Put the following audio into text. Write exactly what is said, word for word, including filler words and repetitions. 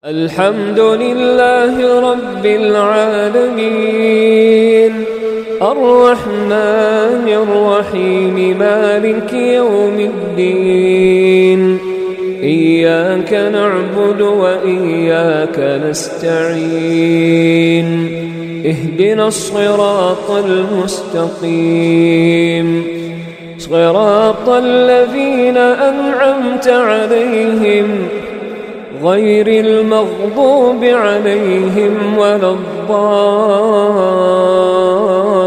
الحمد لله رب العالمين الرحمن الرحيم مالك يوم الدين إياك نعبد وإياك نستعين اهدنا الصراط المستقيم صراط الذين أنعمت عليهم غير المغضوب عليهم ولا الضالين